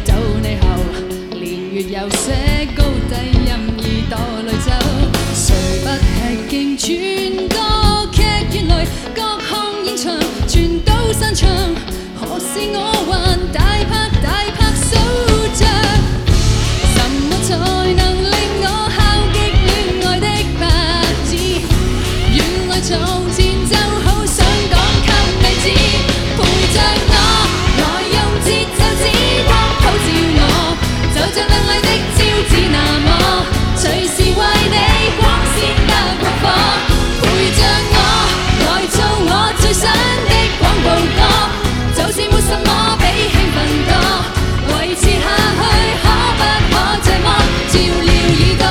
到你後，年月有些高低任意墮淚走，誰不吃驚全個劇院裏各項演唱全都散場，何時我還大拍手着？什麼才能令我敲擊戀愛的拍子？原來從前就好想講給你知，陪着我來用節奏指光普照我，就像亮麗的招紙那麼，隨時為你光鮮得過火，陪着我來做我最新的廣告歌，就是沒什麼比興奮多，維持下去可不可這麼照料耳朵？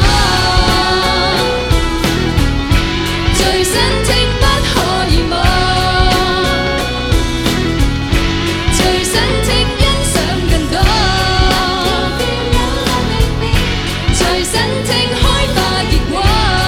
最新聽不可以忘，最新聽欣賞更多，最新聽開花結果。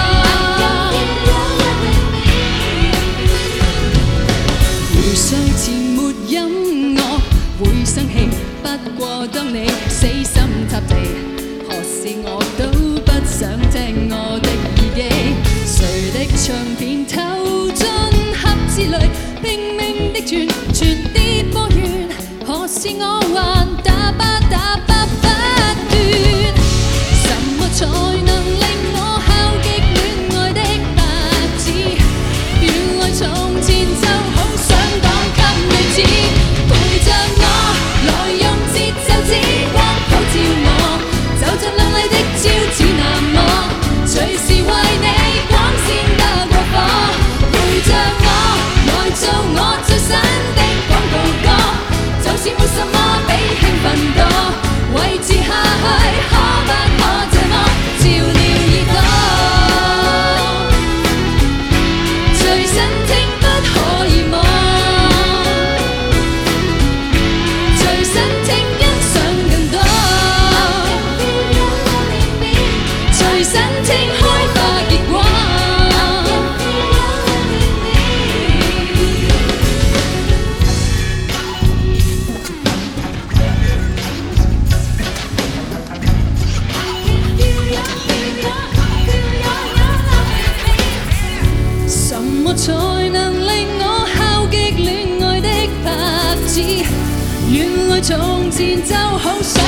如睡前沒音樂會生氣，不過當你死心塌地，何時我都不想聽我的耳機。誰的唱片投進盒子裏，拼命的轉，全跌波遠，何時我還打吧不斷？什麼才能令我敲擊戀愛的拍子？原來從前就好想講給你知，陪着我來用節奏指光普照我，就像亮麗的招紙那麼，隨時為你光鮮得過火，陪着我來做我最新的廣告歌，就是沒什麼比興奮多，維持下去可不可這麼照料耳朵？最新聽不可以忘，最新聽欣賞更多，最新聽開花結果。什麼才能令我敲擊戀愛的拍子？原來從前就好想